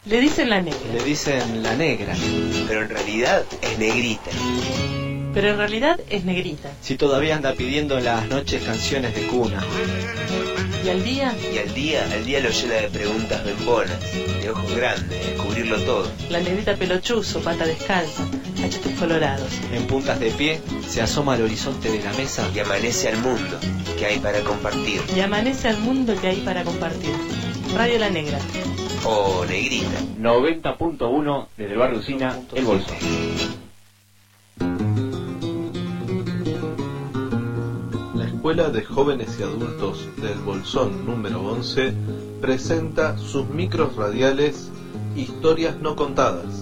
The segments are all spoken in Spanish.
Le dicen la negra. Le dicen la negra. Pero en realidad es negrita. Pero en realidad es negrita. Si todavía anda pidiendo en las noches canciones de cuna. ¿Y al día? Y al día lo llena de preguntas bembonas, de ojos grandes, de cubrirlo todo. La negrita pelochuzo, pata descalza, cachetes colorados. En puntas de pie se asoma al horizonte de la mesa. Y amanece al mundo que hay para compartir. Y amanece al mundo que hay para compartir. Radio La Negra. O negrita. 90.1 desde el barrio Usina, El Bolsón. La Escuela de Jóvenes y Adultos del Bolsón número 11 presenta sus micros radiales Historias no contadas.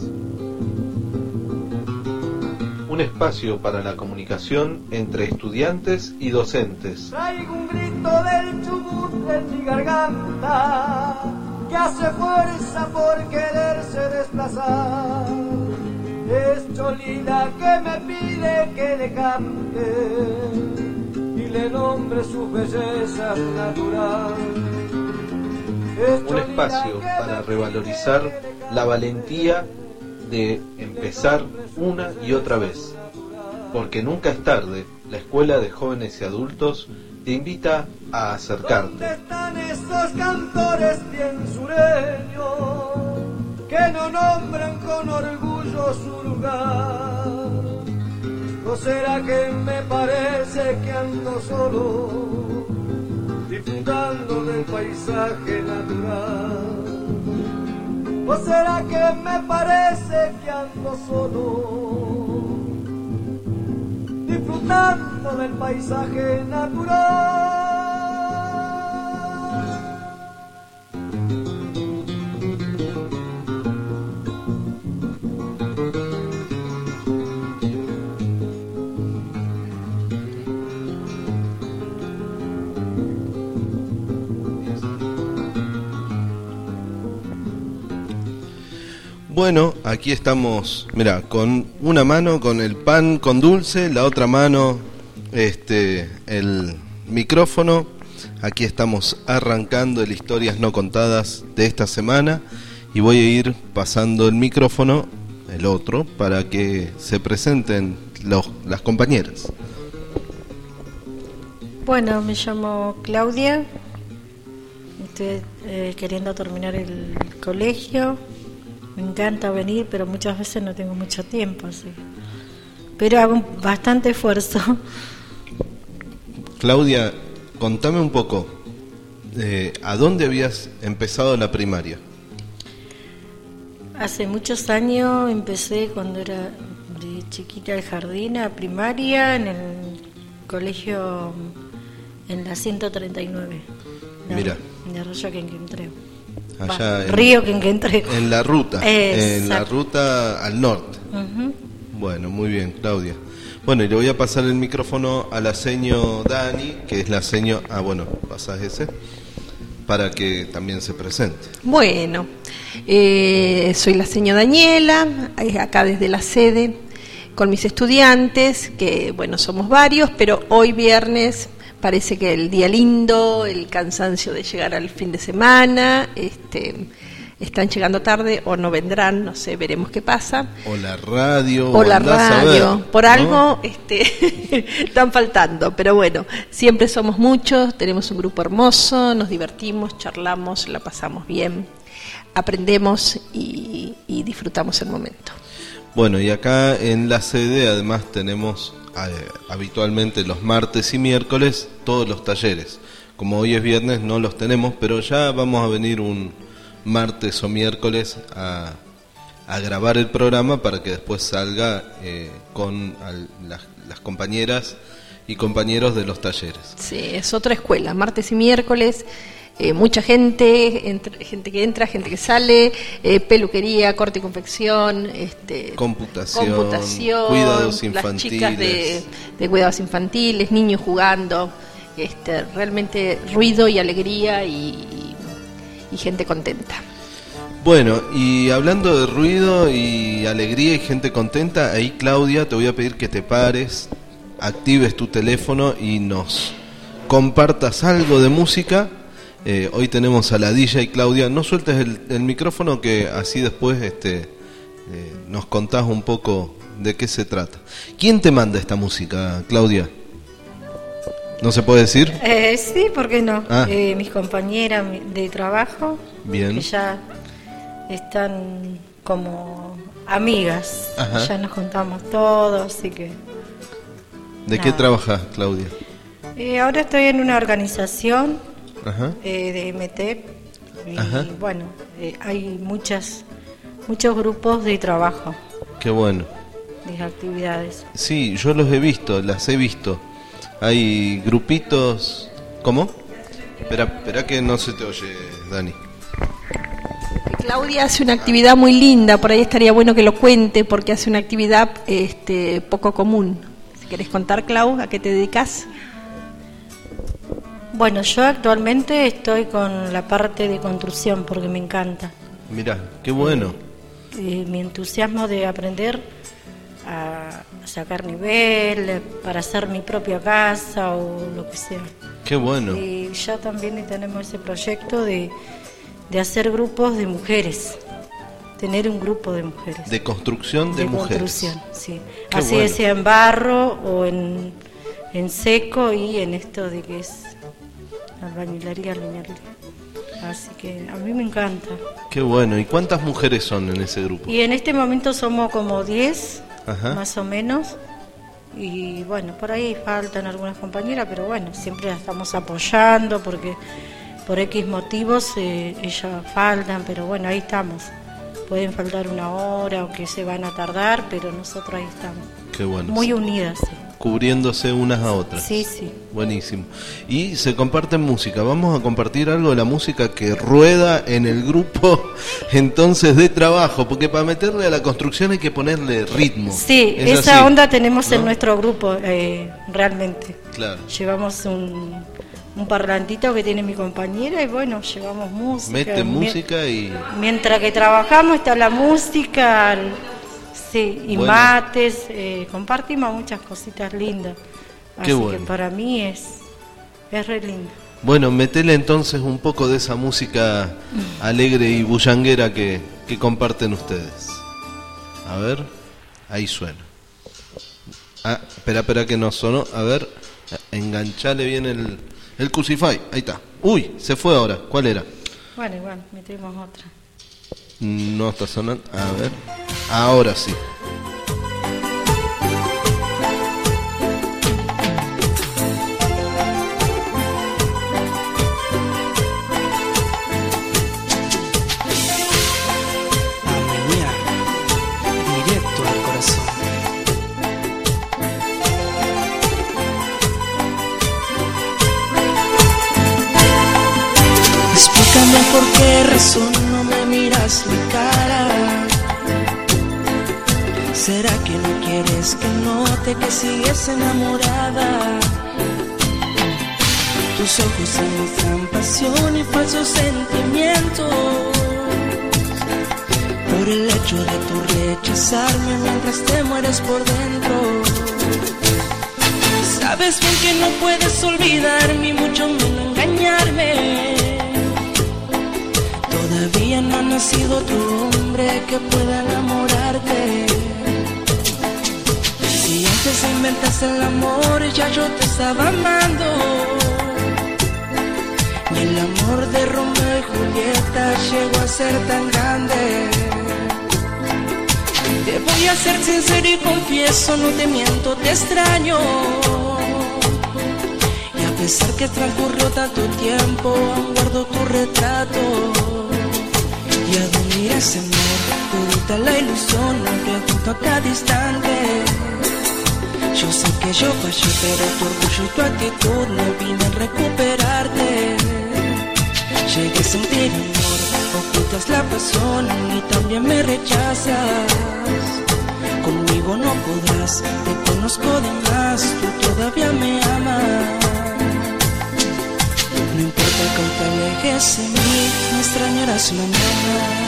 Un espacio para la comunicación entre estudiantes y docentes. Traigo un grito del Chubut en mi garganta que hace fuerza por quererse desplazar. Es Cholila que me pide que le cante y le nombre sus bellezas natural. Un espacio para revalorizar la valentía de empezar una y otra vez. Porque nunca es tarde, la Escuela de Jóvenes y Adultos te invita a acercarte. ¿Dónde están esos cantores bien sureños que no nombran con orgullo su lugar? ¿O será que me parece que ando solo, disfrutando del paisaje natural? ¿O será que me parece que ando solo, disfrutando del paisaje natural? Bueno, aquí estamos, mira, con una mano con el pan con dulce, la otra mano el micrófono. Aquí estamos arrancando el Historias no contadas de esta semana y voy a ir pasando el micrófono, el otro, para que se presenten las compañeras. Bueno, me llamo Claudia, estoy queriendo terminar el colegio. Me encanta venir, pero muchas veces no tengo mucho tiempo, así. Pero hago bastante esfuerzo. Claudia, contame un poco, ¿a dónde habías empezado la primaria? Hace muchos años empecé cuando era de chiquita el jardín, a primaria, en el colegio, en la 139. Mira. De Arroyo Quenquentreu. Allá Río Quenquentreu. En la ruta, Exacto. En la ruta al norte. Uh-huh. Bueno, muy bien, Claudia. Bueno, y le voy a pasar el micrófono a la seño Dani, que es la seño... Ah, bueno, pasás ese, para que también se presente. Bueno, soy la seño Daniela, acá desde la sede, con mis estudiantes, que bueno, somos varios, pero hoy viernes... Parece que el día lindo, el cansancio de llegar al fin de semana, están llegando tarde o no vendrán, no sé, veremos qué pasa. O la radio. O la radio, por algo están faltando, pero bueno, siempre somos muchos, tenemos un grupo hermoso, nos divertimos, charlamos, la pasamos bien, aprendemos y disfrutamos el momento. Bueno, y acá en la sede además tenemos... habitualmente los martes y miércoles todos los talleres. Como hoy es viernes no los tenemos, pero ya vamos a venir un martes o miércoles a grabar el programa para que después salga con las compañeras y compañeros de los talleres. Sí, es otra escuela, martes y miércoles. Mucha gente, gente que entra, gente que sale, peluquería, corte y confección, computación, cuidados infantiles, las chicas de cuidados infantiles, niños jugando, realmente ruido y alegría y gente contenta. Bueno, y hablando de ruido y alegría y gente contenta, ahí Claudia te voy a pedir que te pares, actives tu teléfono y nos compartas algo de música. Hoy tenemos a la DJ Claudia. No sueltes el micrófono, que así después nos contás un poco de qué se trata. ¿Quién te manda esta música, Claudia? ¿No se puede decir? Sí, ¿por qué no? Mis compañeras de trabajo, bien, que ya están como amigas. Ajá. Ya nos contamos todo, así que... ¿De qué trabajas, Claudia? Ahora estoy en una organización, Ajá. De MT, y Ajá. bueno, hay muchos grupos de trabajo, Qué bueno. de actividades. Sí, yo los he visto, las he visto. Hay grupitos... ¿Cómo? Espera que no se te oye, Dani. Claudia hace una actividad muy linda, por ahí estaría bueno que lo cuente, porque hace una actividad poco común. Si querés contar, Clau, ¿a qué te dedicas? Bueno, yo actualmente estoy con la parte de construcción porque me encanta. Mirá, qué bueno. Mi entusiasmo de aprender a sacar nivel, para hacer mi propia casa o lo que sea. Qué bueno. Y ya también tenemos ese proyecto de hacer grupos de mujeres, tener un grupo de mujeres. De construcción de mujeres. Construcción, sí. Qué Así bueno. sea en barro o en seco y en esto de que es albañilería, albañilería. Así que a mí me encanta. Qué bueno. ¿Y cuántas mujeres son en ese grupo? Y en este momento somos como 10, Ajá. más o menos. Y bueno, por ahí faltan algunas compañeras, pero bueno, siempre las estamos apoyando porque por X motivos ellas faltan, pero bueno, ahí estamos. Pueden faltar una hora o que se van a tardar, pero nosotros ahí estamos. Qué bueno. Muy unidas. Sí. Cubriéndose unas a otras. Sí, sí. Buenísimo. Y se comparten música. Vamos a compartir algo de la música que rueda en el grupo entonces de trabajo, porque para meterle a la construcción hay que ponerle ritmo. Sí, Es esa así, onda tenemos ¿no? en nuestro grupo, realmente. Claro. Llevamos un parlantito que tiene mi compañera y bueno, llevamos música. Mete música y... Mientras que trabajamos está la música, sí, y Bueno. mates, compartimos muchas cositas lindas. Qué Así bueno. que para mí es re lindo. Bueno, metele entonces un poco de esa música alegre y bullanguera que comparten ustedes. A ver, ahí suena. Espera que no sonó. A ver, enganchale bien el Crucify. Ahí está. Uy, se fue ahora. ¿Cuál era? Bueno, igual, metemos otra. No está sonando. A ver. Ahora sí. Directo al corazón. Explícame por qué razón no me miras la cara. ¿Será que no quieres que note que sigues enamorada? Tus ojos se muestran pasión y falsos sentimientos. Por el hecho de tu rechazarme mientras te mueres por dentro. Sabes bien que no puedes olvidarme y mucho menos engañarme. Todavía no ha nacido otro hombre que pueda enamorarte. Si antes inventaste el amor ya yo te estaba amando. Y el amor de Romeo y Julieta llegó a ser tan grande. Te voy a ser sincero y confieso, no te miento, te extraño. Y a pesar que transcurrió tanto tiempo, aún guardo tu retrato. Y a dónde irá ese amor, todita la ilusión, aunque junto a cada instante. Yo sé que yo fallé, pero tu orgullo y tu actitud no vienen a recuperarte. Llegué a sentir amor, ocultas la pasión y también me rechazas. Conmigo no podrás, te conozco de más, tú todavía me amas. No importa que aún te alejes de mí, me extrañarás mañana.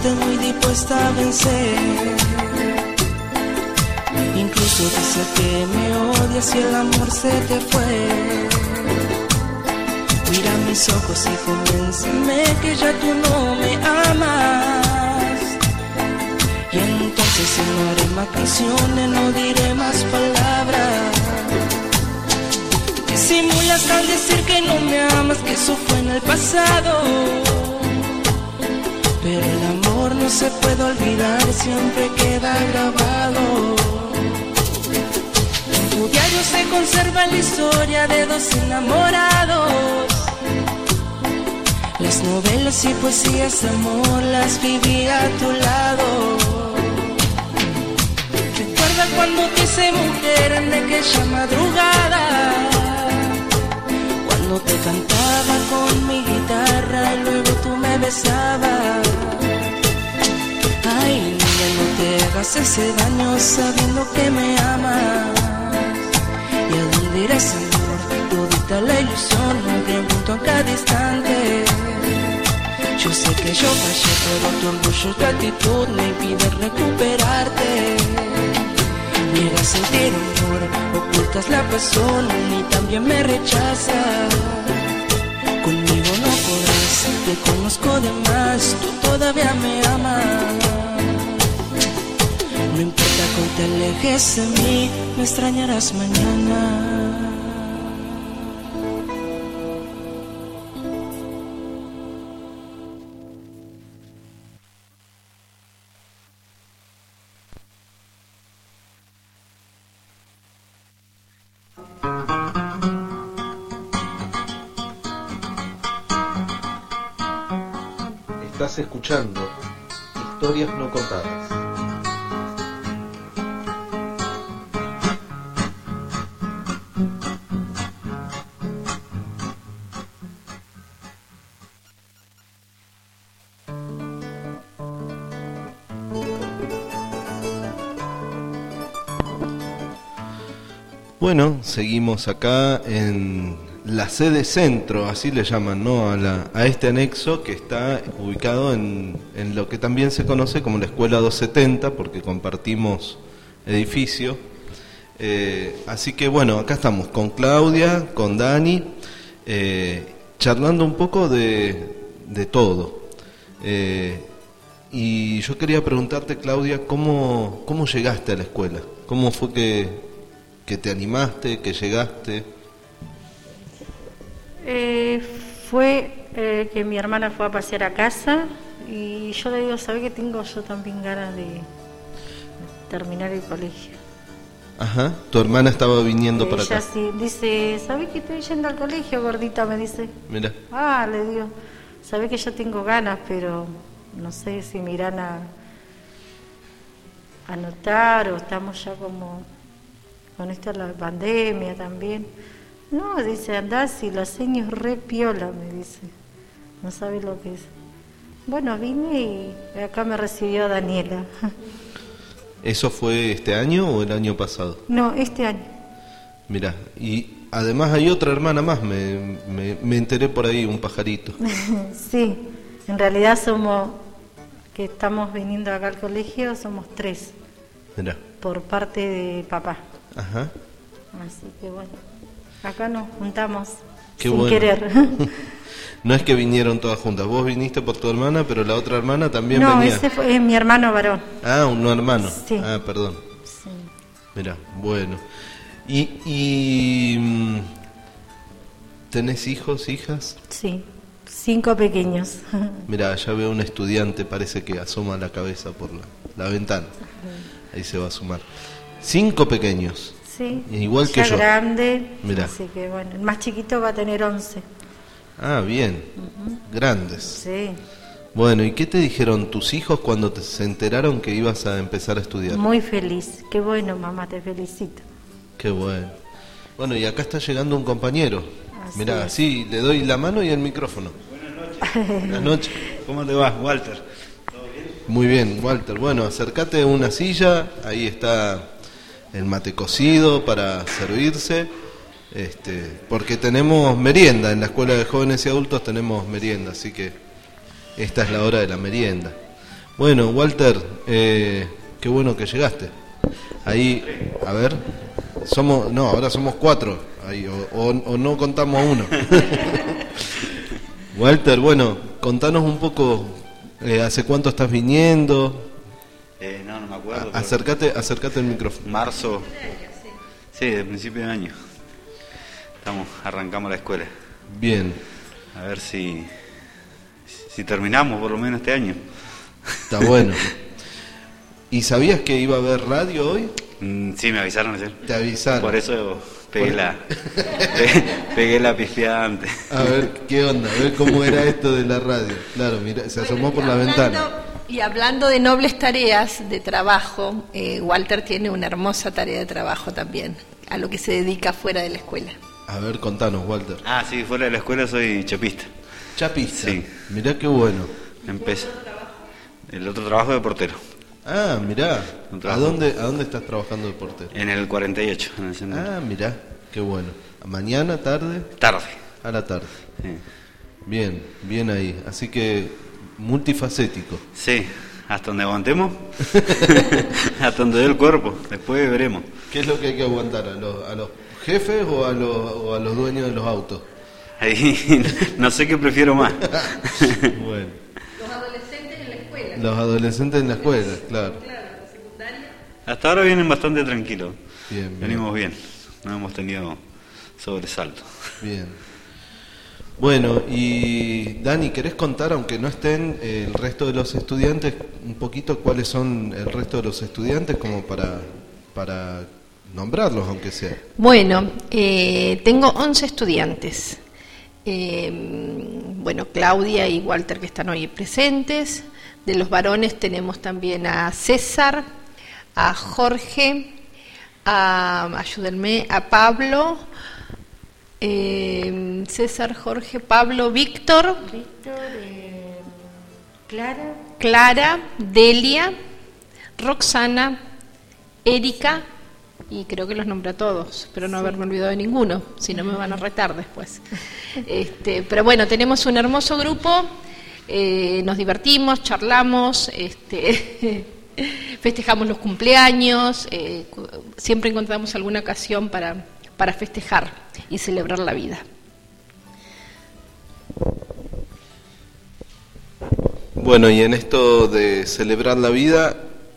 fuerte, muy dispuesta a vencer. Incluso dice que me odias y el amor se te fue. Mira mis ojos y convénceme que ya tú no me amas. Y entonces no haré más canciones, no diré más palabras. Disimulas al decir que no me amas, que eso fue en el pasado. Pero el amor no se puede olvidar, siempre queda grabado. En tu diario se conserva la historia de dos enamorados. Las novelas y poesías de amor las viví a tu lado. Recuerda cuando te hice mujer en aquella madrugada, cuando te cantaba con mi guitarra y luego tú me besabas. Ay, niña, no te hagas ese daño sabiendo que me amas. ¿Y a dónde irás, amor? Todita la ilusión, un pregunto a cada instante. Yo sé que yo fallé, pero tu orgullo y tu actitud me impiden recuperarte. Niegas sentir amor, ocultas la pasión y también me rechazas. Conmigo no podrás, te conozco de más, tú todavía me amas. No importa cuánto te alejes de mí, me extrañarás mañana. Estás escuchando Historias No Contadas. Bueno, seguimos acá en la sede centro, así le llaman, ¿no? A este anexo que está ubicado en lo que también se conoce como la Escuela 270, porque compartimos edificio. Así que bueno, acá estamos con Claudia, con Dani, charlando un poco de todo. Y yo quería preguntarte, Claudia, ¿cómo llegaste a la escuela? ¿Cómo fue que te animaste, que llegaste? Fue que mi hermana fue a pasear a casa y yo le digo, ¿sabés que tengo yo también ganas de terminar el colegio? Ajá, tu hermana estaba viniendo para acá. Ella sí, dice, ¿sabés que estoy yendo al colegio, gordita? Me dice. Mira. Le digo, ¿sabés que yo tengo ganas, pero no sé si me irán a anotar o estamos ya como con esto de la pandemia también? No, dice, andá, si la seño es re piola, me dice. No sabe lo que es. Bueno, vine y acá me recibió Daniela. ¿Eso fue este año o el año pasado? No, este año. Mirá, y además hay otra hermana más, me enteré por ahí, un pajarito. Sí, en realidad somos, que estamos viniendo acá al colegio, somos 3. Mirá. Por parte de papá. Ajá. Así que bueno, acá nos juntamos. Qué sin bueno. querer. No es que vinieron todas juntas, vos viniste por tu hermana, pero la otra hermana también venía. No, ese es mi hermano varón. Ah, un hermano. Sí. Ah, perdón. Sí. Mirá, bueno. ¿Tenés hijos, hijas? Sí, 5 pequeños. Mirá, ya veo un estudiante, parece que asoma la cabeza por la ventana. Ahí se va a asomar. 5 pequeños. Sí, igual que yo. Grande. Mirá. Así que bueno, el más chiquito va a tener 11. Ah, bien. Grandes. Sí. Bueno, ¿y qué te dijeron tus hijos cuando se enteraron que ibas a empezar a estudiar? Muy feliz. Qué bueno, mamá, te felicito. Qué bueno. Bueno, y acá está llegando un compañero. Así Mirá, es. sí, le doy la mano y el micrófono. Buenas noches. Buenas noches. ¿Cómo te va, Walter? ¿Todo bien? Muy bien, Walter. Bueno, acércate a una silla. Ahí está el mate cocido para servirse. Porque tenemos merienda. En la Escuela de Jóvenes y Adultos tenemos merienda, así que esta es la hora de la merienda. Bueno, Walter, qué bueno que llegaste. Ahí, a ver, ahora somos 4, ahí, o no contamos a uno. Walter, bueno, contanos un poco, ¿hace cuánto estás viniendo? No me acuerdo. Acércate al micrófono. Marzo. Sí, de principio de año. Arrancamos la escuela. Bien. A ver si terminamos por lo menos este año. Está bueno. ¿Y sabías que iba a haber radio hoy? Sí, me avisaron ayer. Te avisaron. Por eso pegué la pifiada antes. A ver, ¿qué onda? A ver cómo era esto de la radio. Claro, mira, se asomó por la ventana. Y hablando de nobles tareas de trabajo, Walter tiene una hermosa tarea de trabajo también, a lo que se dedica fuera de la escuela. A ver, contanos, Walter. Sí, fuera de la escuela soy chapista. ¿Chapista? Sí. Mirá qué bueno. Empecé. El otro trabajo de portero. Mirá. ¿A dónde estás trabajando de portero? En el 48, en el centro. Mirá, qué bueno. ¿Mañana, tarde? Tarde. A la tarde. Sí. Bien ahí. Así que multifacético. Sí, hasta donde aguantemos. Hasta donde dé el cuerpo. Después veremos. ¿Qué es lo que hay que aguantar? ¿A los jefes o a los dueños de los autos? Ahí no sé qué prefiero más. Bueno. Los adolescentes en la escuela. Los adolescentes en la escuela, claro. La secundaria. Hasta ahora vienen bastante tranquilos. Bien. Venimos bien. No hemos tenido sobresalto. Bien. Bueno, y Dani, ¿querés contar, aunque no estén el resto de los estudiantes, un poquito cuáles son el resto de los estudiantes, como para nombrarlos, aunque sea? Bueno, tengo 11 estudiantes. Bueno, Claudia y Walter, que están hoy presentes. De los varones tenemos también a César, a Jorge, ayúdenme, a Pablo, César, Jorge, Pablo, Víctor, Clara, Delia, Roxana, Erika, y creo que los nombré a todos, espero no haberme olvidado de ninguno, si no me van a retar después. Pero bueno, tenemos un hermoso grupo, nos divertimos, charlamos, festejamos los cumpleaños, siempre encontramos alguna ocasión para festejar y celebrar la vida. Bueno, y en esto de celebrar la vida,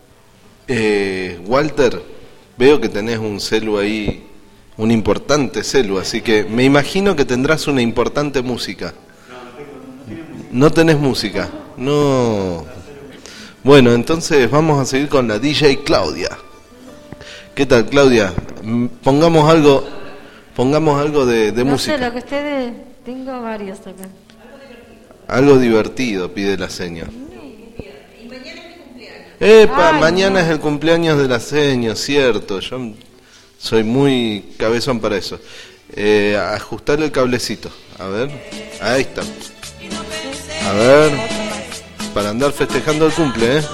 Walter, veo que tenés un celu ahí, un importante celu, así que me imagino que tendrás una importante música. ¿No tenés música? No. Bueno, entonces vamos a seguir con la DJ Claudia. ¿Qué tal, Claudia? Pongamos algo de música. No sé, lo que ustedes... Tengo varios acá. Algo divertido, pide la señora. Y mañana es mi cumpleaños. ¡Epa! Mañana es el cumpleaños de la señora, cierto. Yo soy muy cabezón para eso. Ajustar el cablecito. A ver. Ahí está. A ver. Para andar festejando el cumple, ¿eh?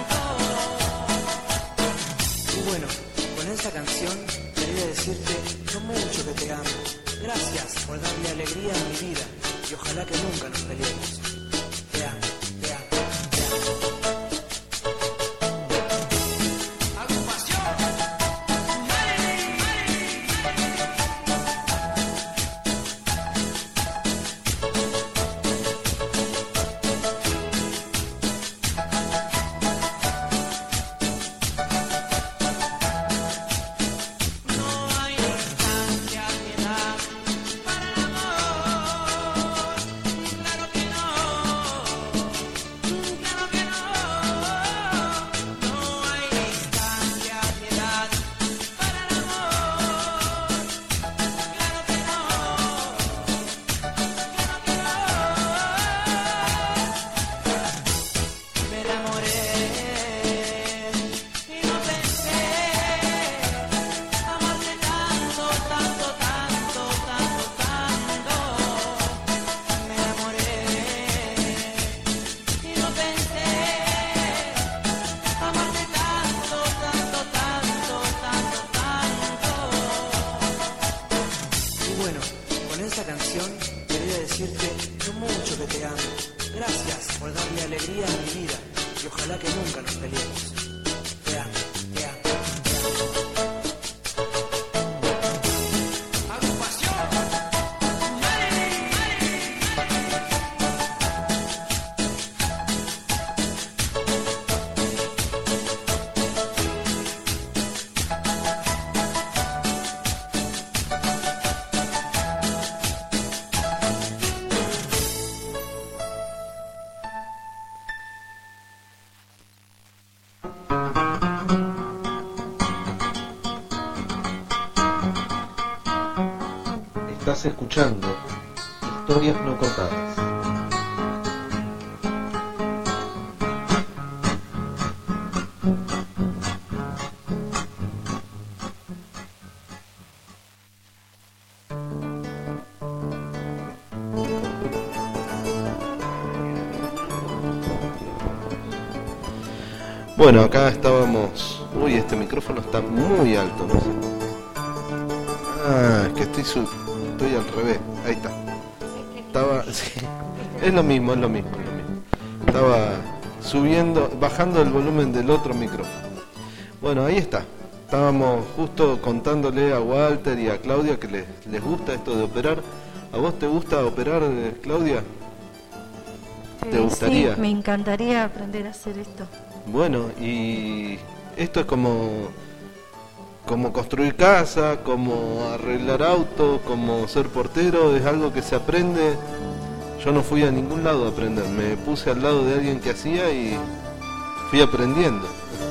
Canción quería decirte lo mucho que te amo. Gracias por darle alegría a mi vida y ojalá que nunca nos peleemos. Te amo, te amo, te amo. Estás escuchando Historias No Contadas. Bueno, acá estábamos... Uy, este micrófono está muy alto, no sé. Ah, es que estoy al revés. Ahí está. Estaba... Sí, es lo mismo. Estaba bajando el volumen del otro micrófono. Bueno, ahí está. Estábamos justo contándole a Walter y a Claudia que les gusta esto de operar. ¿A vos te gusta operar, Claudia? ¿Te gustaría? Sí, me encantaría aprender a hacer esto. Bueno, y esto es como construir casa, como arreglar auto, como ser portero, es algo que se aprende. Yo no fui a ningún lado a aprender, me puse al lado de alguien que hacía y fui aprendiendo.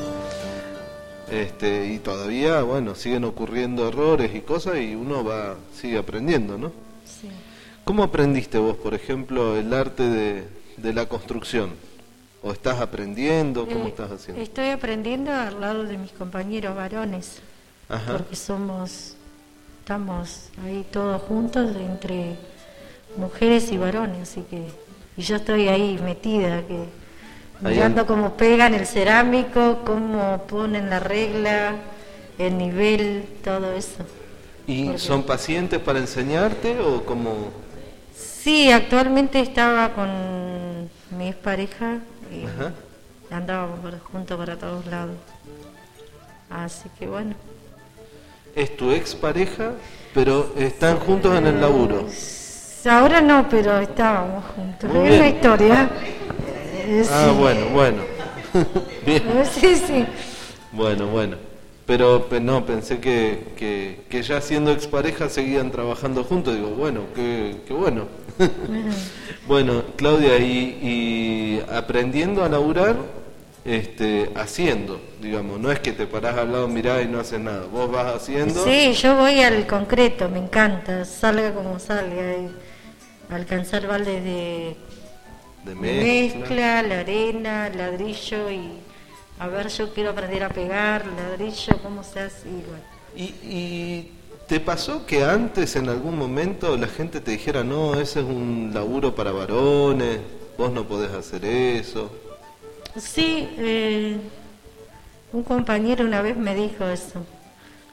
Y todavía, bueno, siguen ocurriendo errores y cosas y uno sigue aprendiendo, ¿no? Sí. ¿Cómo aprendiste vos, por ejemplo, el arte de la construcción? ¿O estás aprendiendo? ¿Cómo estás haciendo? Estoy aprendiendo al lado de mis compañeros varones. Ajá. Porque estamos ahí todos juntos entre mujeres y varones, así que y yo estoy ahí metida, mirando cómo pegan el cerámico, cómo ponen la regla, el nivel, todo eso. ¿Y son pacientes para enseñarte o cómo? Sí, actualmente estaba con mi expareja y andábamos juntos para todos lados. Así que bueno. ¿Es tu expareja, pero están juntos en el laburo? Ahora no, pero estábamos juntos. Es una historia. Ah, bueno. Bien. Sí. Bueno. Pero no, pensé que ya siendo expareja seguían trabajando juntos. Digo, bueno, qué bueno. Bueno, Claudia, y aprendiendo a laburar, haciendo, digamos, no es que te parás al lado, mirás y no haces nada, vos vas haciendo. Sí, yo voy al concreto, me encanta, salga como salga, y alcanzar baldes de mezcla, la arena, ladrillo y a ver, yo quiero aprender a pegar ladrillo, cómo se hace igual. ¿Y te pasó que antes en algún momento la gente te dijera, no, ese es un laburo para varones, vos no podés hacer eso? Sí, un compañero una vez me dijo eso.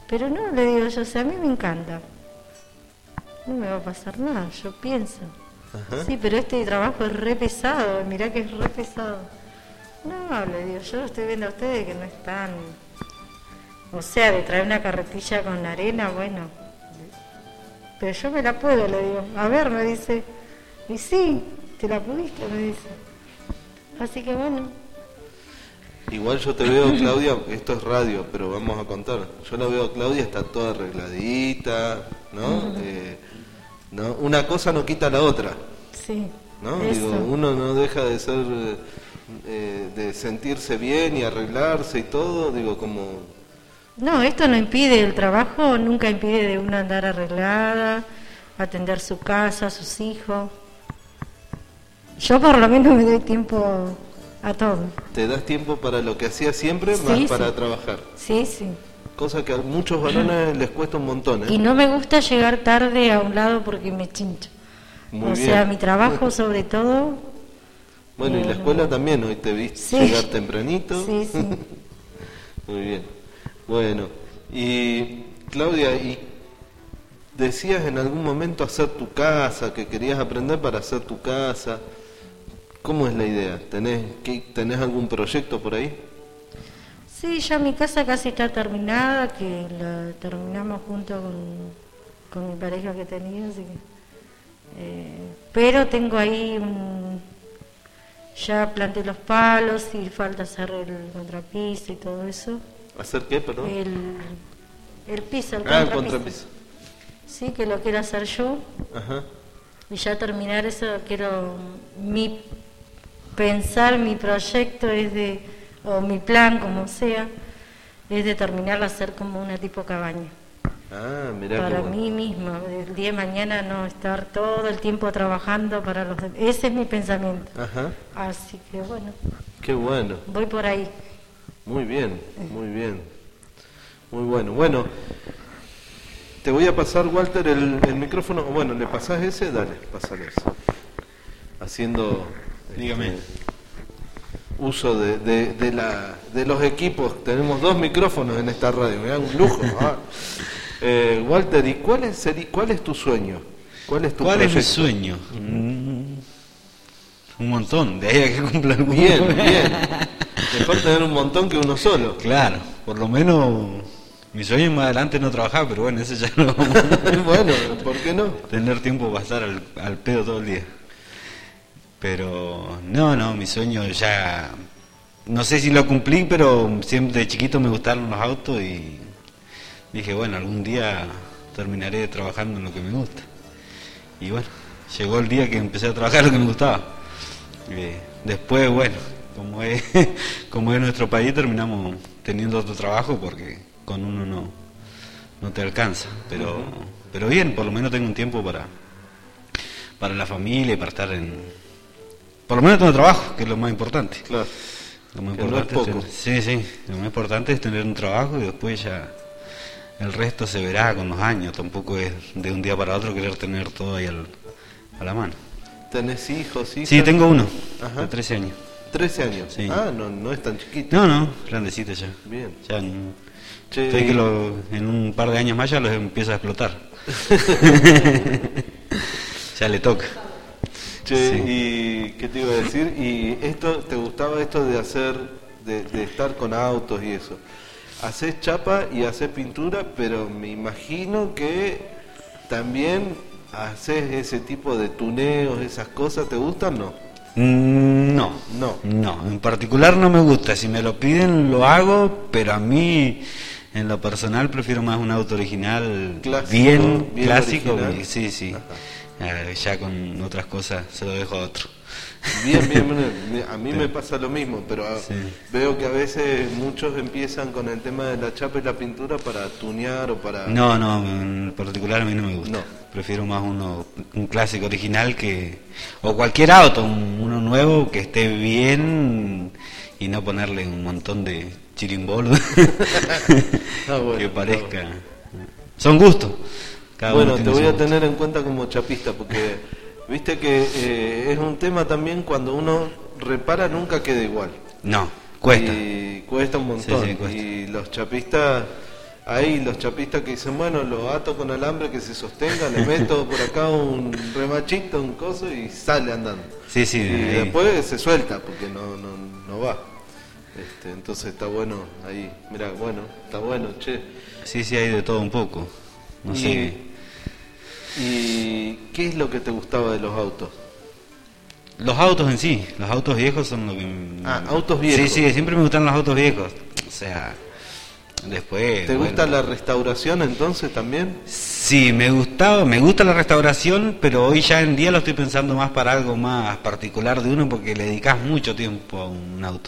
Pero no, le digo yo, o sea, a mí me encanta. No me va a pasar nada, yo pienso. Ajá. Sí, pero este trabajo es re pesado, mirá que es re pesado. No, le digo, yo estoy viendo a ustedes que no están... O sea, de traer una carretilla con arena, bueno. Pero yo me la puedo, le digo. A ver, me dice. Y sí, te la pudiste, me dice. Así que bueno. Igual yo te veo, Claudia, esto es radio, pero vamos a contar. Yo la veo a Claudia, está toda arregladita, ¿no? ¿No? Una cosa no quita la otra. Sí. ¿No? Eso. Digo, uno no deja de ser, de sentirse bien y arreglarse y todo, digo, como... No, esto no impide, el trabajo nunca impide de uno andar arreglada, atender su casa, sus hijos. Yo por lo menos me doy tiempo a todo. ¿Te das tiempo para lo que hacías siempre, Sí, más sí. para trabajar? Sí, sí. Cosa que a muchos varones les cuesta un montón, ¿eh? Y no me gusta llegar tarde a un lado porque me chincho. Muy o bien. sea, mi trabajo sobre todo... Bueno, y la escuela también, hoy te viste Sí. llegar tempranito. Sí, sí. Muy bien. Bueno, y Claudia, y decías en algún momento hacer tu casa, que querías aprender para hacer tu casa. ¿Cómo es la idea? ¿Tenés algún proyecto por ahí? Sí, ya mi casa casi está terminada, que la terminamos junto con mi pareja que tenía, así que, pero tengo ahí ya planté los palos y falta hacer el contrapiso y todo eso. ¿Hacer qué, perdón? El piso, el el contrapiso. contrapiso. Sí, que lo quiero hacer yo. Ajá. Y ya terminar eso, quiero mi proyecto es o mi plan, como sea, es de terminarla hacer como una tipo cabaña. Ah, mirá. Para qué bueno. mí misma, el día de mañana no estar todo el tiempo trabajando para los demás. Ese es mi pensamiento. Ajá. Así que bueno, Qué bueno. voy por ahí. Muy bien, muy bien. Muy bueno. Bueno, te voy a pasar, Walter, el micrófono. Bueno, ¿le pasás ese? Dale, pasale ese. Haciendo... Dígame. Uso de los equipos. Tenemos 2 micrófonos en esta radio, me da un lujo. Walter, ¿y cuál es tu sueño? ¿Cuál es tu ¿Cuál es mi proyecto? sueño? Un montón, de ahí a que cumpla alguno. Bien, bien. Mejor tener un montón que uno solo. Claro, por lo menos mi sueño es más adelante no trabajar, pero bueno, ese ya no. Bueno, ¿por qué no? Tener tiempo para estar al pedo todo el día. Pero no, mi sueño ya... No sé si lo cumplí, pero siempre de chiquito me gustaron los autos y dije, bueno, algún día terminaré trabajando en lo que me gusta. Y bueno, llegó el día que empecé a trabajar en lo que me gustaba. Después, bueno, como es nuestro país, terminamos teniendo otro trabajo porque con uno no te alcanza. Pero bien, por lo menos tengo un tiempo para la familia y para estar en... Por lo menos tengo trabajo, que es lo más importante. Claro. Lo más Que importante no es poco. lo más importante es tener un trabajo y después ya el resto se verá con los años. Tampoco es de un día para otro querer tener todo ahí a la mano. ¿Tenés hijos, hijas? Sí, tengo uno, Ajá. de 13 años. 13 años. Sí. Ah, no es tan chiquito. No, grandecito ya. Bien. Ya Che, estoy que en un par de años más ya los empieza a explotar. Ya le toca. Che, Sí. ¿y qué te iba a decir? ¿Y te gustaba esto de hacer, de estar con autos y eso? Haces chapa y haces pintura, pero me imagino que también haces ese tipo de tuneos, esas cosas, ¿te gustan o no? No, en particular no me gusta. Si me lo piden lo hago, pero a mí en lo personal prefiero más un auto original, Clásico, bien bien clásico. original. Sí. Ya con otras cosas se lo dejo a otro. Bien. A mí me pasa lo mismo, pero Sí. veo que a veces muchos empiezan con el tema de la chapa y la pintura para tunear o para... No, en particular a mí no me gusta. No. Prefiero más un clásico original o cualquier auto, uno nuevo que esté bien y no ponerle un montón de chirimbolos bueno, que parezca. Son gustos. Cada Bueno, uno te tiene voy su a gusto. tener en cuenta como chapista, porque viste que es un tema también cuando uno repara nunca queda igual. No, cuesta. Y cuesta un montón. Sí, cuesta. Y los chapistas Hay los chapistas que dicen, bueno, lo ato con alambre que se sostenga, le meto por acá un remachito, un coso y sale andando. Sí, Y después se suelta porque no va. Entonces está bueno ahí. Mira, bueno, está bueno, che. Sí, hay de todo un poco. No sé. ¿Y qué es lo que te gustaba de los autos? Los autos en sí, los autos viejos son lo que... autos viejos. Sí, siempre me gustan los autos viejos. O sea, después... ¿Te gusta la restauración entonces también? Sí, me gusta la restauración, pero hoy ya en día lo estoy pensando más para algo más particular de uno, porque le dedicas mucho tiempo a un auto.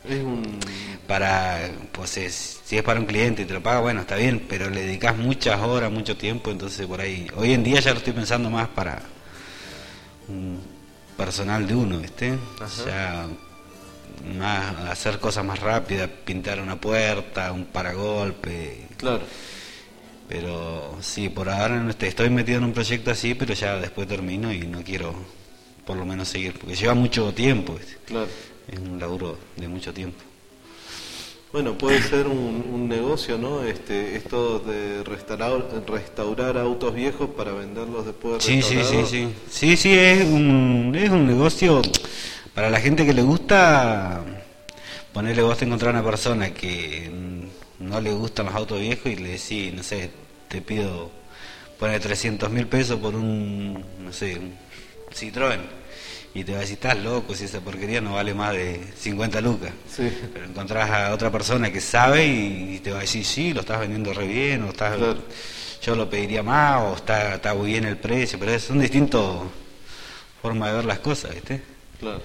Si es para un cliente y te lo paga, bueno, está bien, pero le dedicas muchas horas, mucho tiempo, entonces por ahí... Hoy en día ya lo estoy pensando más para un personal de uno, ¿viste? Ya más hacer cosas más rápidas, pintar una puerta, un paragolpe. Claro. Pero sí, por ahora estoy metido en un proyecto así, pero ya después termino y no quiero por lo menos seguir, porque lleva mucho tiempo, ¿viste? Claro. Es un laburo de mucho tiempo. Bueno, puede ser un negocio, ¿no? Esto de restaurar autos viejos para venderlos después de restaurados. Sí, es un negocio para la gente que le gusta. Ponerle, vos te encontrar una persona que no le gustan los autos viejos y le decís, no sé, te pido, poner 300.000 pesos por un Citroën. Y te va a decir, estás loco, si esa porquería no vale más de 50 lucas. Sí. Pero encontrás a otra persona que sabe y te va a decir, sí, lo estás vendiendo re bien, o yo lo pediría más, o está muy bien el precio, pero son distintas formas de ver las cosas, ¿viste? Claro.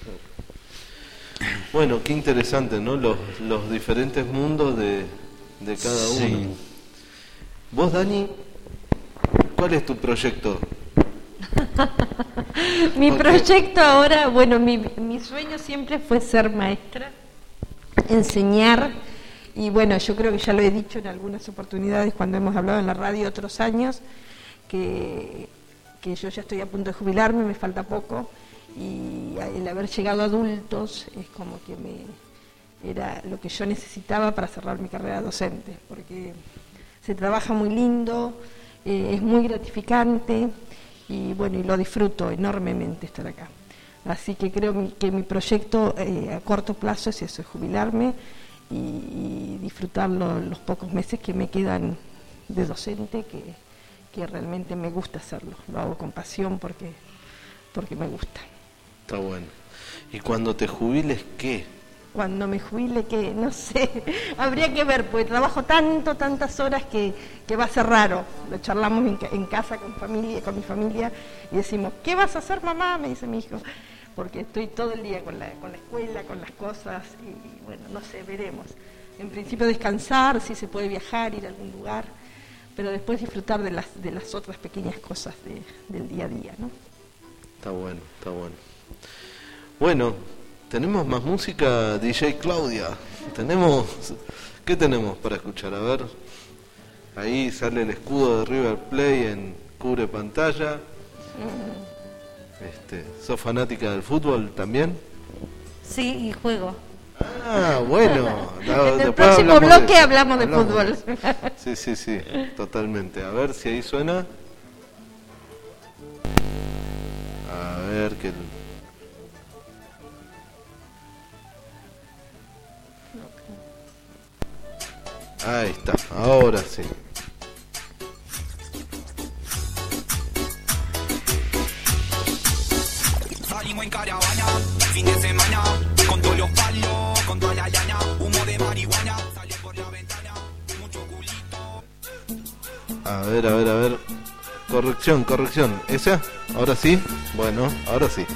Bueno, qué interesante, ¿no? Los diferentes mundos de cada uno. Vos, Dani, ¿cuál es tu proyecto? Mi proyecto ahora, bueno, mi sueño siempre fue ser maestra, enseñar, y bueno, yo creo que ya lo he dicho en algunas oportunidades cuando hemos hablado en la radio otros años, que yo ya estoy a punto de jubilarme, me falta poco, y el haber llegado a adultos es como que era lo que yo necesitaba para cerrar mi carrera docente, porque se trabaja muy lindo, es muy gratificante, y bueno, y lo disfruto enormemente estar acá. Así que creo que mi proyecto a corto plazo es eso, es jubilarme y disfrutar los pocos meses que me quedan de docente, que realmente me gusta hacerlo. Lo hago con pasión porque me gusta. Está bueno. ¿Y cuando te jubiles qué? Cuando me jubile, que no sé, habría que ver, porque trabajo tantas horas que va a ser raro. Lo charlamos en casa con mi familia y decimos, ¿qué vas a hacer, mamá? Me dice mi hijo, porque estoy todo el día con la escuela, con las cosas, y bueno, no sé, veremos. En principio descansar, si se puede viajar, ir a algún lugar, pero después disfrutar de las otras pequeñas cosas del día a día, ¿no? Está bueno, está bueno. Bueno, tenemos más música, DJ Claudia. ¿Qué tenemos para escuchar? A ver, ahí sale el escudo de River Plate en cubre pantalla. ¿Sos fanática del fútbol también? Sí, y juego. Ah, bueno. En el próximo bloque hablamos de fútbol. Sí, totalmente. A ver si ahí suena. A ver qué... Ahí está, ahora sí. Salimos en caravana, fin de semana, con todos los palos, con toda la llana, humo de marihuana, sale por la ventana, mucho culito. A ver. Corrección. ¿Esa? ¿Ahora sí? Bueno, ahora sí.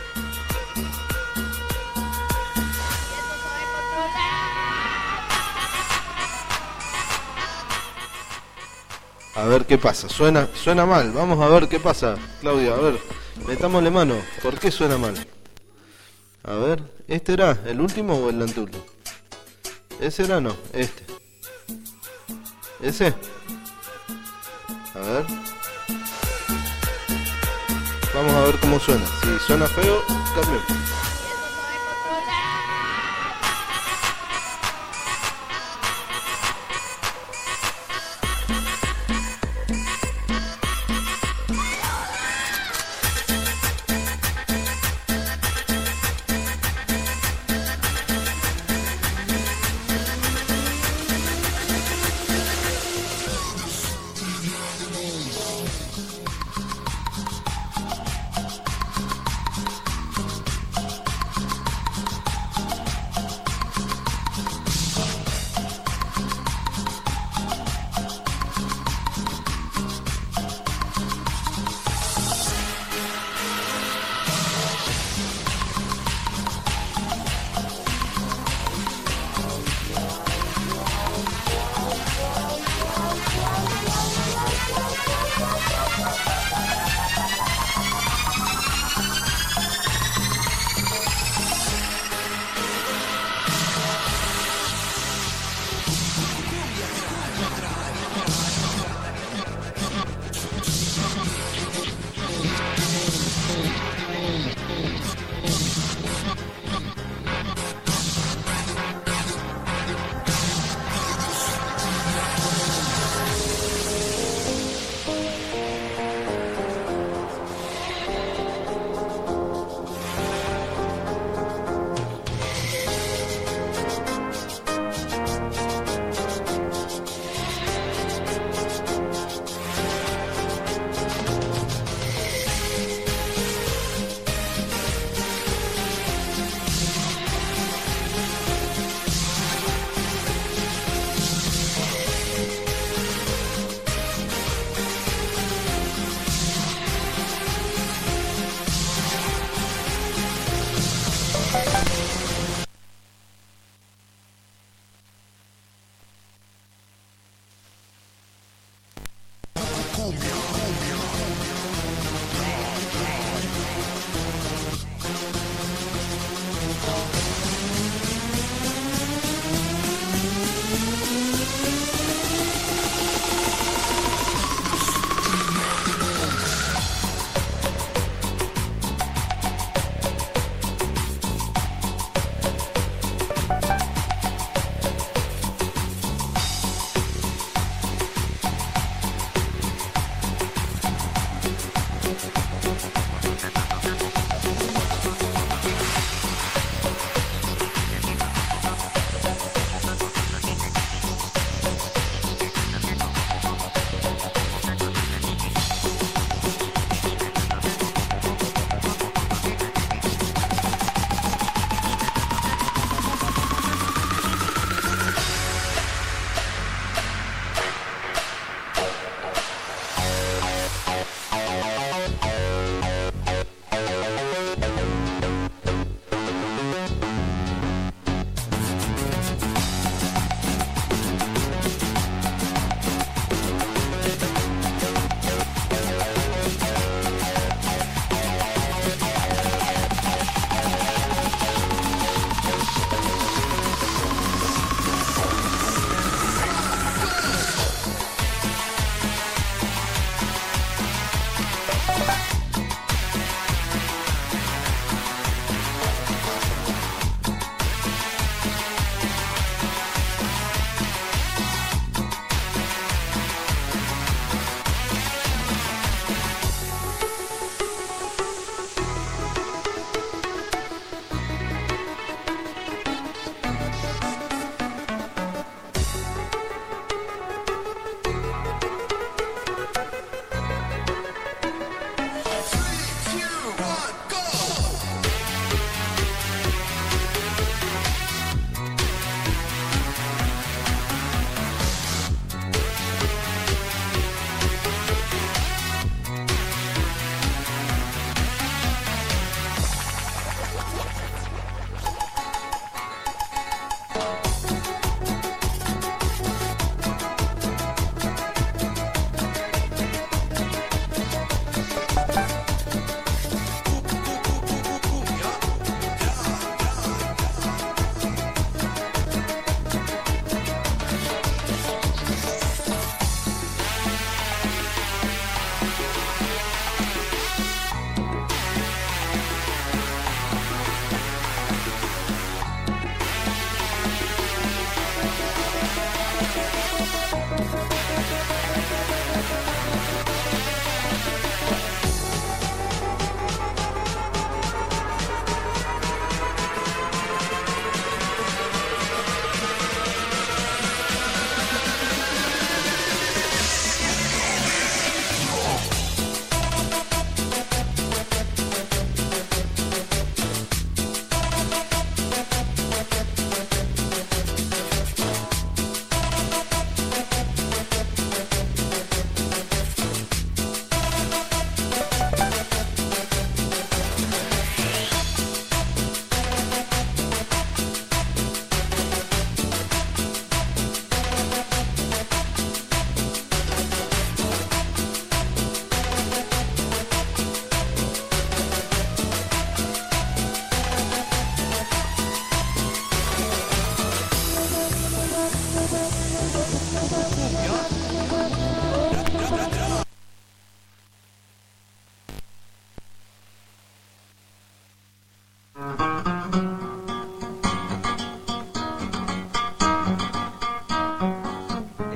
A ver qué pasa, suena mal, vamos a ver qué pasa, Claudia, a ver, metámosle mano, ¿por qué suena mal? A ver, ¿este era el último o el anteúltimo? ¿Ese era no? Este. ¿Ese? A ver. Vamos a ver cómo suena, si suena feo, cambio.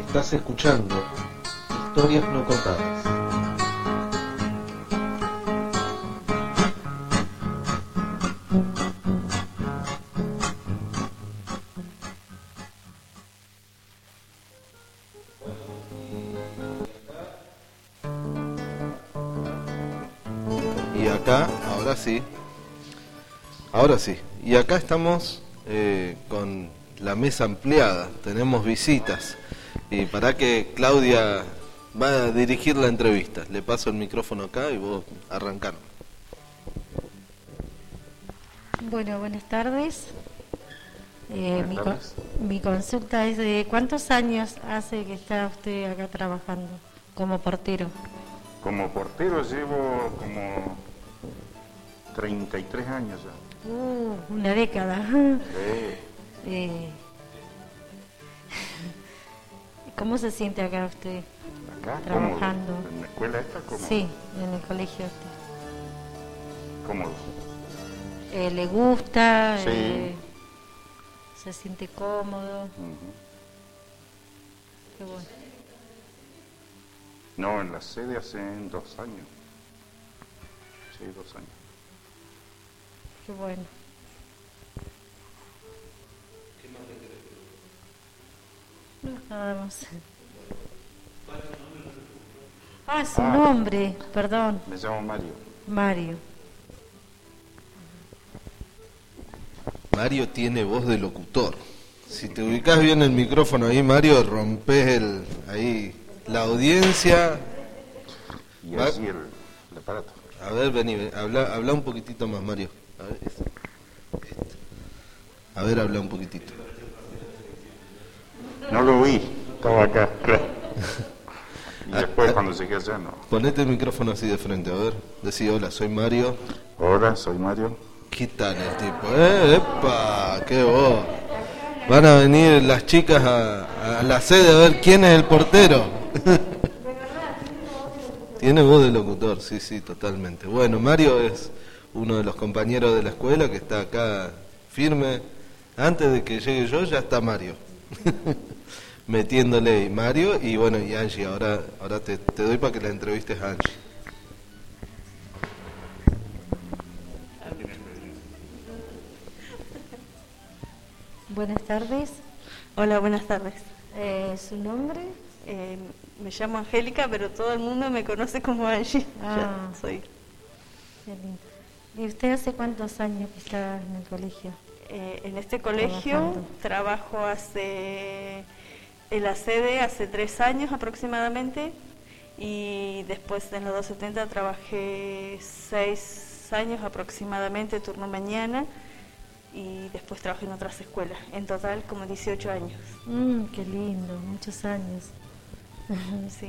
Estás escuchando Historias No Contadas. Y acá, ahora sí, y acá estamos con la mesa ampliada, tenemos visitas, y para que Claudia va a dirigir la entrevista, le paso el micrófono acá y vos arrancaron. Bueno, buenas tardes. Mi consulta es de ¿cuántos años hace que está usted acá trabajando como portero? Como portero llevo como 33 años ya. Una década. Sí. ¿Cómo se siente acá usted? ¿Acá? Trabajando. ¿Cómodo? ¿En la escuela esta? ¿Cómodo? Sí, en el colegio este. ¿Cómodo? ¿Le gusta? Sí. ¿Se siente cómodo? Ujú. Qué bueno. No, en la sede hace 2 años. Sí, 2 años. Qué bueno. No, nada más. Su nombre, perdón. Me llamo Mario. Mario. Mario tiene voz de locutor. Si te ubicás bien el micrófono ahí, Mario, rompes ahí la audiencia. Y así el aparato. A ver, vení, habla un poquitito más, Mario. A ver, habla un poquitito. No lo vi, estaba acá, claro. Y después cuando llegué allá no. Ponete el micrófono así de frente, a ver. Decí, hola, soy Mario. Hola, soy Mario. ¿Qué tal el tipo? ¡Epa! ¡Qué voz! Van a venir las chicas a la sede a ver quién es el portero. Tiene voz de locutor, sí, totalmente. Bueno, Mario es uno de los compañeros de la escuela que está acá firme. Antes de que llegue yo ya está Mario. Metiéndole y Mario y bueno, y Angie. Ahora te doy para que la entrevistes a Angie. Buenas tardes. Hola, buenas tardes. ¿Su nombre? Me llamo Angélica, pero todo el mundo me conoce como Angie. Ah, Ya soy. Qué lindo. ¿Y usted hace cuántos años que está en el colegio? En este colegio trabajo en la sede hace 3 años aproximadamente, y después en los 270 trabajé 6 años aproximadamente, turno mañana, y después trabajé en otras escuelas, en total como 18 años. Qué lindo, muchos años. Sí,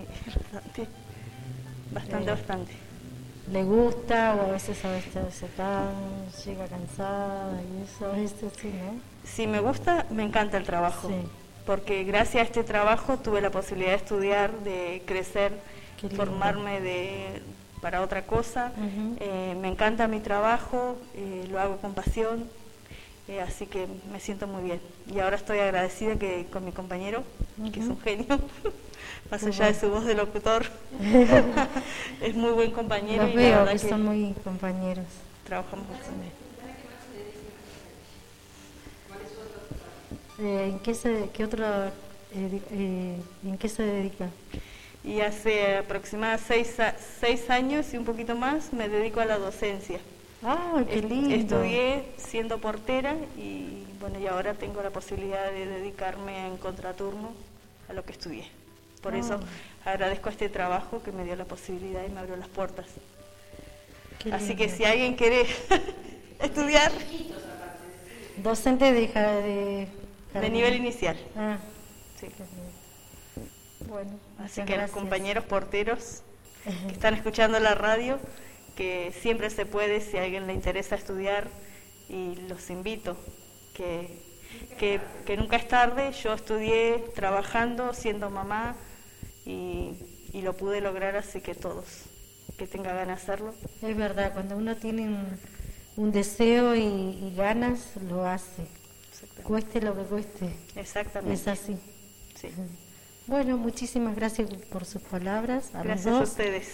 bastante. ¿Le gusta o a veces llega cansada y eso, sí, no? Sí, me gusta, me encanta el trabajo, porque gracias a este trabajo tuve la posibilidad de estudiar, de crecer, formarme para otra cosa. Me encanta mi trabajo, lo hago con pasión. Así que me siento muy bien. Y ahora estoy agradecida con mi compañero, que es un genio, más allá de su voz de locutor. Es muy buen compañero. Los veo que son muy compañeros. Trabajamos con él. ¿En qué se dedica? Y hace aproximadamente 6 años y un poquito más me dedico a la docencia. ¡Ah, qué lindo! Estudié siendo portera y bueno, y ahora tengo la posibilidad de dedicarme en contraturno a lo que estudié. Por eso agradezco a este trabajo que me dio la posibilidad y me abrió las puertas. Así que si alguien quiere estudiar... Docente de nivel inicial. Sí. Bueno, así que los compañeros porteros que están escuchando la radio, que siempre se puede, si a alguien le interesa estudiar, y los invito, que nunca es tarde. Yo estudié trabajando, siendo mamá, y lo pude lograr, así que todos que tengan ganas de hacerlo. Es verdad, cuando uno tiene un deseo y ganas, lo hace, cueste lo que cueste. Exactamente. Es así. Sí. Bueno, muchísimas gracias por sus palabras. Gracias a ustedes.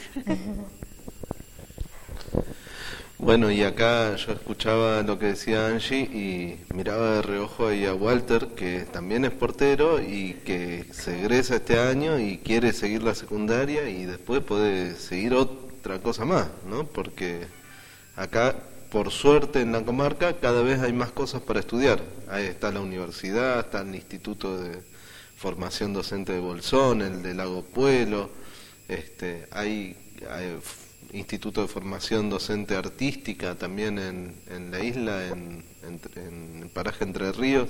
Bueno, y acá yo escuchaba lo que decía Angie y miraba de reojo ahí a Walter, que también es portero y que se egresa este año y quiere seguir la secundaria y después puede seguir otra cosa más, ¿no? Porque acá, por suerte en la comarca, cada vez hay más cosas para estudiar. Ahí está la universidad, está el Instituto de Formación Docente de Bolsón, el de Lago Puelo, hay Instituto de Formación Docente Artística también en la isla, en el paraje Entre Ríos.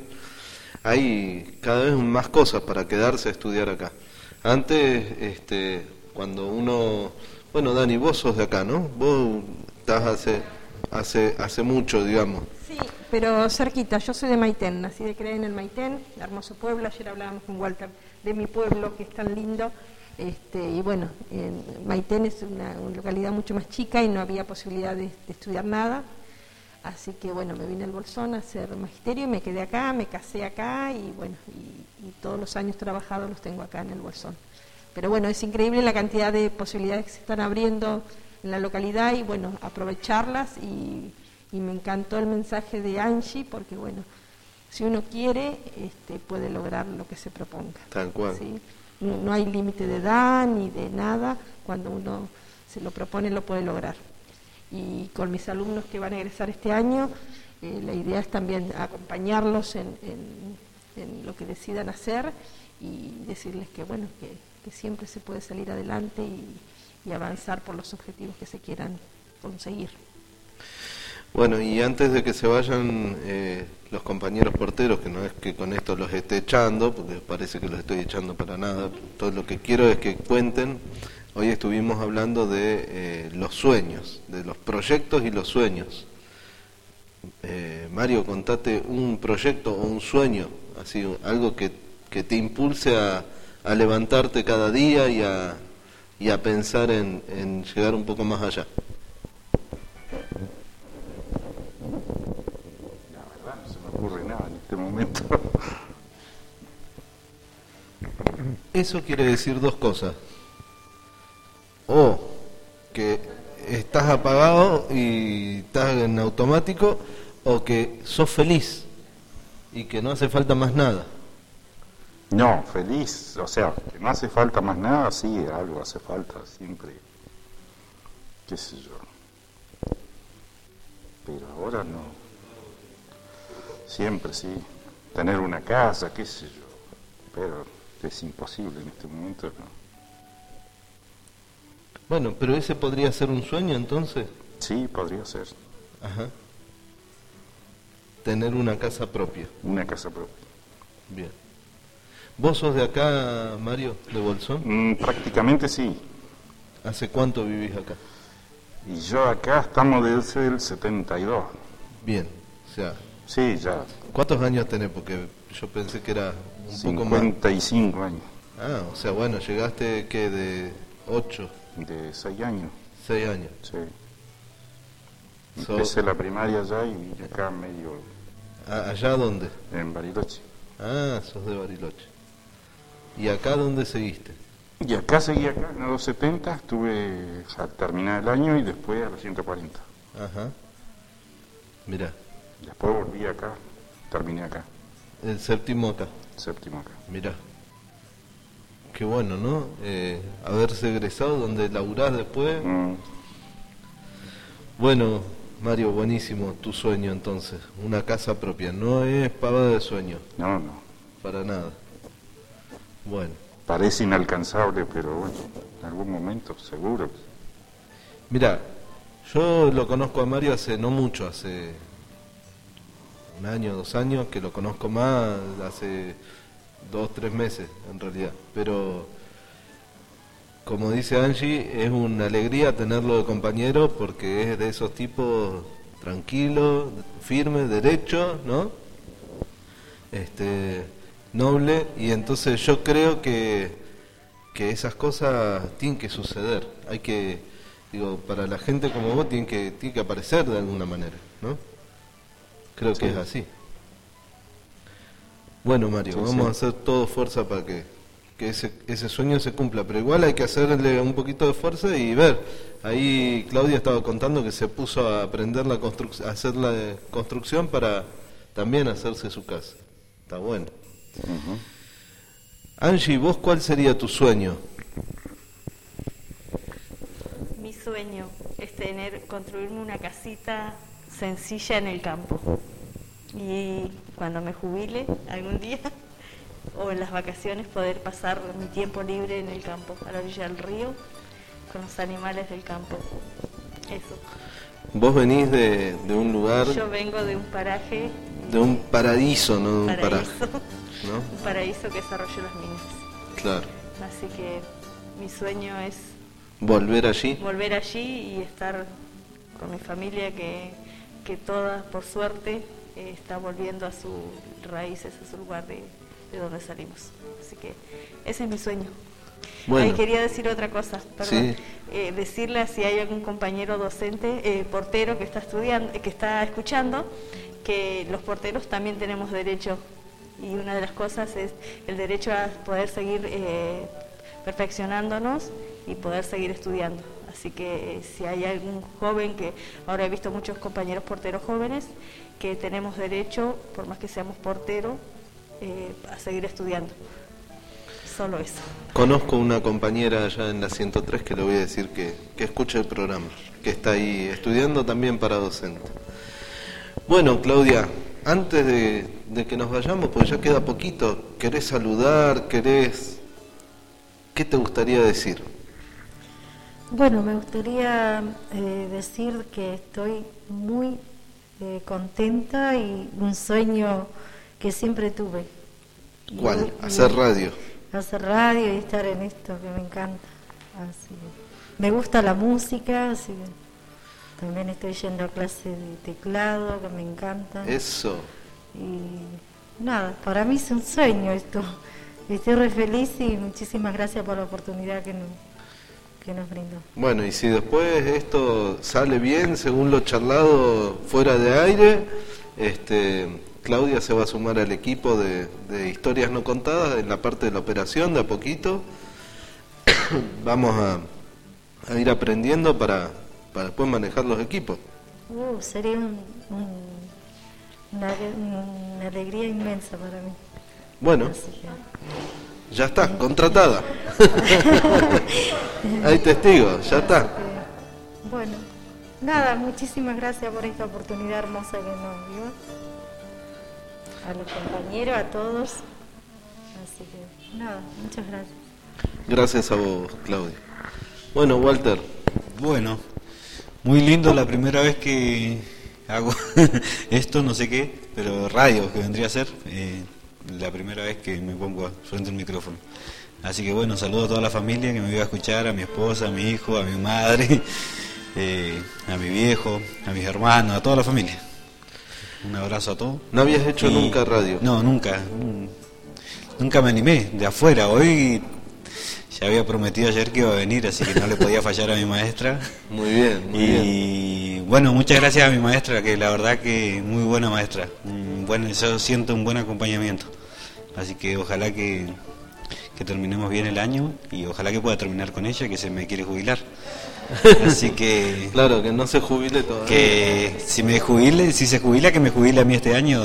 Hay cada vez más cosas para quedarse a estudiar acá. Antes, cuando uno... Bueno, Dani, vos sos de acá, ¿no? Vos estás hace mucho, digamos. Sí, pero cerquita. Yo soy de Maitén, nací de creer en el Maitén, hermoso pueblo. Ayer hablábamos con Walter de mi pueblo, que es tan lindo. Y bueno, Maitén es una localidad mucho más chica y no había posibilidad de estudiar nada, así que bueno, me vine al Bolsón a hacer magisterio y me quedé acá, me casé acá y bueno, y todos los años trabajados los tengo acá en el Bolsón. Pero bueno, es increíble la cantidad de posibilidades que se están abriendo en la localidad y bueno, aprovecharlas y me encantó el mensaje de Angie porque bueno, si uno quiere, puede lograr lo que se proponga. Tal cual. ¿Sí? No hay límite de edad ni de nada, cuando uno se lo propone lo puede lograr. Y con mis alumnos que van a egresar este año, la idea es también acompañarlos en lo que decidan hacer y decirles que bueno, que siempre se puede salir adelante y avanzar por los objetivos que se quieran conseguir. Bueno, y antes de que se vayan los compañeros porteros, que no es que con esto los esté echando, porque parece que los estoy echando para nada, todo lo que quiero es que cuenten. Hoy estuvimos hablando de los sueños, de los proyectos y los sueños. Mario, contate un proyecto o un sueño, así algo que te impulse a levantarte cada día y a pensar en llegar un poco más allá. Ocurre nada en este momento. Eso quiere decir dos cosas: o que estás apagado y estás en automático, o que sos feliz y que no hace falta más nada. No, feliz, o sea, que no hace falta más nada, sí, algo hace falta siempre, qué sé yo, pero ahora no. Siempre, sí, tener una casa, qué sé yo, pero es imposible en este momento, ¿no? Bueno, pero ese podría ser un sueño, entonces. Sí, podría ser. Ajá. Tener una casa propia. Una casa propia. Bien. ¿Vos sos de acá, Mario, de Bolsón? Prácticamente sí. ¿Hace cuánto vivís acá? Y yo acá estamos desde el 72. Bien, o sea... Sí, ya. ¿Cuántos años tenés? Porque yo pensé que era un poco más. 55 años. Ah, o sea, bueno, llegaste, ¿qué? ¿De 8? De 6 años. 6 años. Sí. Empecé la primaria allá y vine acá medio... ¿Allá dónde? En Bariloche. Ah, sos de Bariloche. ¿Y acá dónde seguiste? Y acá seguí acá, en la 270, estuve a terminar el año y después a la 140. Ajá. Mirá. Después volví acá, terminé acá. El séptimo acá. Séptimo acá. Mirá. Qué bueno, ¿no? Haberse egresado donde laburás después. Bueno, Mario, buenísimo tu sueño entonces. Una casa propia. No es pavada de sueño. No, no. Para nada. Bueno. Parece inalcanzable, pero bueno, en algún momento seguro. Mira, yo lo conozco a Mario hace no mucho, hace 1 año, 2 años, que lo conozco más, hace 2, 3 meses en realidad, pero como dice Angie, es una alegría tenerlo de compañero porque es de esos tipos tranquilos, firmes, derechos, ¿no? Noble, y entonces yo creo que esas cosas tienen que suceder, hay que, digo, para la gente como vos tiene que aparecer de alguna manera, ¿no? Creo que es así. Bueno, Mario, vamos a hacer todo fuerza para que que ese sueño se cumpla, pero igual hay que hacerle un poquito de fuerza y ver. Ahí Claudia estaba contando que se puso a aprender a hacer la construcción para también hacerse su casa. Está bueno. Angie, ¿vos cuál sería tu sueño? Mi sueño es construirme una casita sencilla en el campo. Y cuando me jubile algún día o en las vacaciones poder pasar mi tiempo libre en el campo, a la orilla del río, con los animales del campo. Eso. Vos venís de un lugar... Yo vengo de un paraje... De un paraíso, no de un paraje. ¿No? Un paraíso que es Arroyo Las Minas. Claro. Así que mi sueño es... ¿Volver allí? Volver allí y estar con mi familia que toda, por suerte, está volviendo a sus raíces, a su lugar de donde salimos. Así que ese es mi sueño. Bueno. Ahí quería decir otra cosa, perdón. Sí. Decirle a si hay algún compañero docente, portero que está estudiando, que está escuchando, que los porteros también tenemos derecho, y una de las cosas es el derecho a poder seguir perfeccionándonos y poder seguir estudiando. Así que si hay algún joven, que ahora he visto muchos compañeros porteros jóvenes, que tenemos derecho, por más que seamos porteros, a seguir estudiando. Solo eso. Conozco una compañera allá en la 103 que le voy a decir que escuche el programa, que está ahí estudiando también para docente. Bueno, Claudia, antes de que nos vayamos, pues ya queda poquito, ¿querés saludar? ¿Qué te gustaría decir? Bueno, me gustaría decir que estoy muy contenta y un sueño que siempre tuve. ¿Cuál? Hacer radio. Hacer radio y estar en esto que me encanta. Así que me gusta la música, así que también estoy yendo a clase de teclado, que me encanta. Eso. Y nada, para mí es un sueño esto. Estoy re feliz y muchísimas gracias por la oportunidad que nos brindó. Bueno, y si después esto sale bien, según lo charlado fuera de aire, Claudia se va a sumar al equipo de Historias No Contadas en la parte de la operación de a poquito. Vamos a ir aprendiendo para después manejar los equipos. Sería una alegría inmensa para mí. Bueno, ya está, contratada. Hay testigos, ya está. Bueno, nada, muchísimas gracias por esta oportunidad hermosa que nos dio. A los compañeros, a todos. Así que, nada, muchas gracias. Gracias a vos, Claudia. Bueno, Walter. Bueno, muy lindo la primera vez que hago esto, no sé qué, pero radio, que vendría a ser la primera vez que me pongo frente al micrófono. Así que bueno, saludo a toda la familia que me iba a escuchar, a mi esposa, a mi hijo, a mi madre, a mi viejo, a mis hermanos, a toda la familia. Un abrazo a todos. ¿No habías hecho nunca radio? No, nunca. Nunca me animé, de afuera. Hoy ya había prometido ayer que iba a venir, así que no le podía fallar a mi maestra. Muy bien, muy bien. Y bueno, muchas gracias a mi maestra, que la verdad que muy buena maestra. Yo siento un buen acompañamiento. Así que ojalá que terminemos bien el año y ojalá que pueda terminar con ella, que se me quiere jubilar. Así que claro, que no se jubile todavía. Que si se jubila, que me jubile a mí este año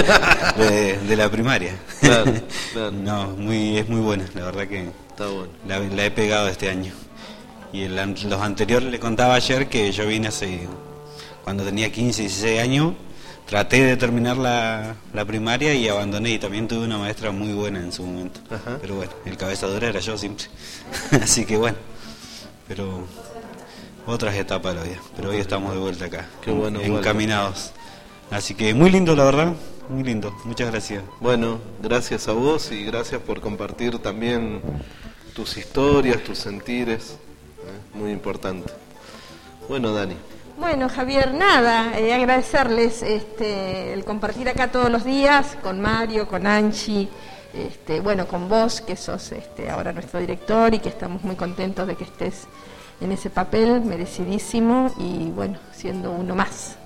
de la primaria. Claro, claro. No, es muy buena, la verdad que está bueno. La he pegado este año. Y los anteriores le contaba ayer que yo vine cuando tenía 15, 16 años, traté de terminar la primaria y abandoné, y también tuve una maestra muy buena en su momento. Ajá. Pero bueno, el cabeza dura era yo siempre. Así que bueno, pero otras etapas de la vida, pero hoy estamos de vuelta acá. Qué bueno, encaminados. Así que muy lindo, la verdad, muy lindo. Muchas gracias. Bueno, gracias a vos y gracias por compartir también tus historias, tus sentires, muy importante. Bueno, Dani. Bueno, Javier, nada, agradecerles el compartir acá todos los días con Mario, con Angie, bueno, con vos, que sos ahora nuestro director y que estamos muy contentos de que estés en ese papel merecidísimo y bueno, siendo uno más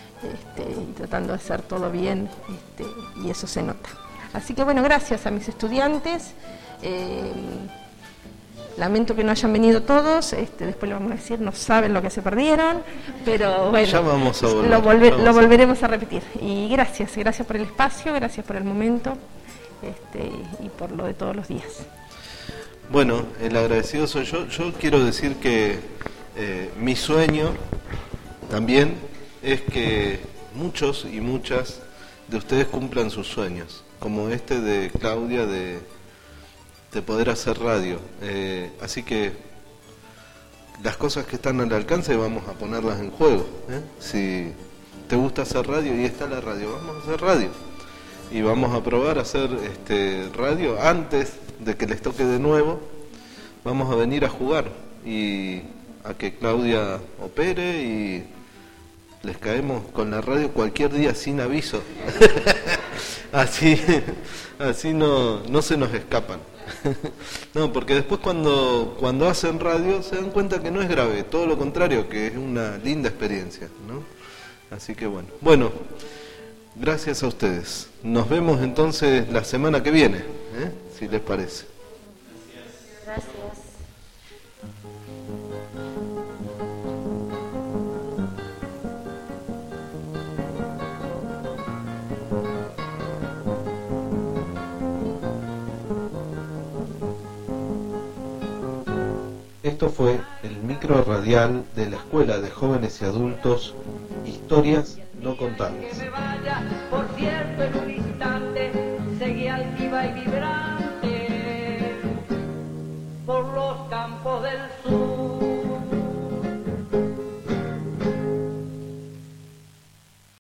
y tratando de hacer todo bien y eso se nota. Así que bueno, gracias a mis estudiantes, Lamento que no hayan venido todos, después le vamos a decir, no saben lo que se perdieron, pero bueno, ya vamos a volver, lo volveremos a repetir. Y gracias por el espacio, gracias por el momento y por lo de todos los días. Bueno, el agradecido soy yo. Yo quiero decir que mi sueño también es que muchos y muchas de ustedes cumplan sus sueños, como este de Claudia de poder hacer radio. Así que las cosas que están al alcance vamos a ponerlas en juego. Si te gusta hacer radio y está la radio, vamos a hacer radio. Y vamos a probar a hacer radio antes de que les toque de nuevo. Vamos a venir a jugar y a que Claudia opere y les caemos con la radio cualquier día sin aviso. así no se nos escapan. No, porque después cuando hacen radio se dan cuenta que no es grave, todo lo contrario, que es una linda experiencia, ¿no? Así que bueno, gracias a ustedes. Nos vemos entonces la semana que viene, si les parece. Gracias. Esto fue el micro radial de la Escuela de Jóvenes y Adultos, Historias No Contadas. Que me vaya, por cierto, en un instante, seguí altiva y vibrante por los campos del sur.